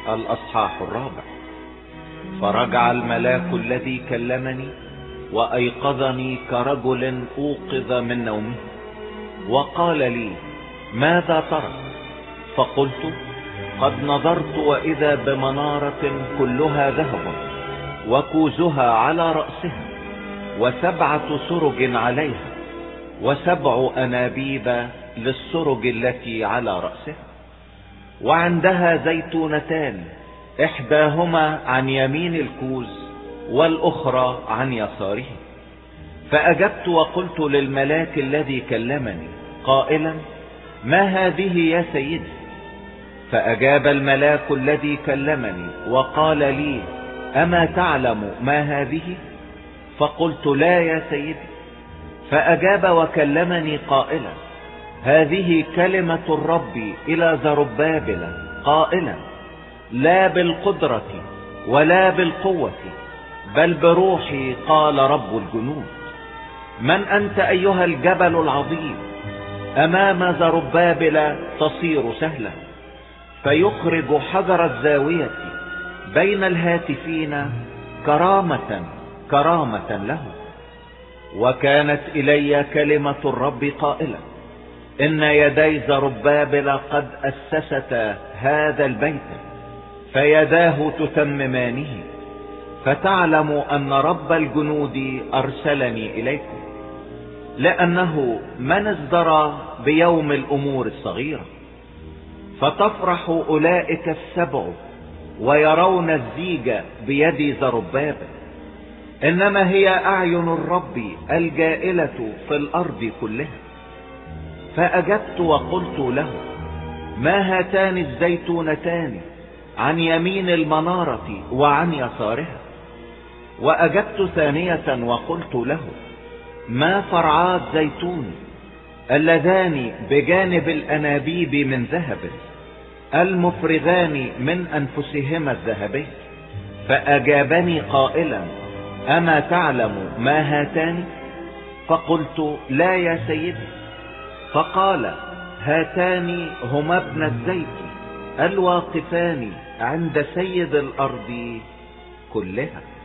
الأصحاح 4. فرجع الملاك الذي كلمني وأيقظني كرجل أوقظ من نومه، وقال لي: ماذا ترى؟ فقلت: قد نظرت وإذا بمنارة كلها ذهب، وكوزها على رأسها، و7 سرج عليها، و7 أنابيب للسرج التي على رأسها، وعندها زيتونتان، إحداهما عن يمين الكوز والأخرى عن يساره. فأجبت وقلت للملاك الذي كلمني قائلا: ما هذه يا سيدي؟ فأجاب الملاك الذي كلمني وقال لي: أما تعلم ما هذه؟ فقلت: لا يا سيدي. فأجاب وكلمني قائلا: هذه كلمة الرب إلى زربابل قائلا: لا بالقدرة ولا بالقوة بل بروحي، قال رب الجنود. من أنت أيها الجبل العظيم؟ أمام زربابل تصير سهلا، فيخرج حجر الزاوية بين الهاتفين كرامة له. وكانت إلي كلمة الرب قائلة: إن يدي زربابل قد أسست هذا البيت، فيداه تتممانه، فتعلم أن رب الجنود أرسلني إليكم، لأنه من ازدرى بيوم الأمور الصغيرة. فتفرح أولئك 7 ويرون الزيج بيد زربابل، إنما هي أعين الرب الجائلة في الأرض كلها. فأجبت وقلت له: ما هاتان الزيتونتان عن يمين المنارة وعن يسارها؟ وأجبت ثانية وقلت له: ما فرعات زيتون اللذان بجانب الأنابيب من ذهب المفرغان من أنفسهما الذهبي؟ فأجابني قائلا: أما تعلم ما هاتان؟ فقلت: لا يا سيدي. فقال: هاتان هما ابن الزيت الواقفان عند سيد الأرض كلها.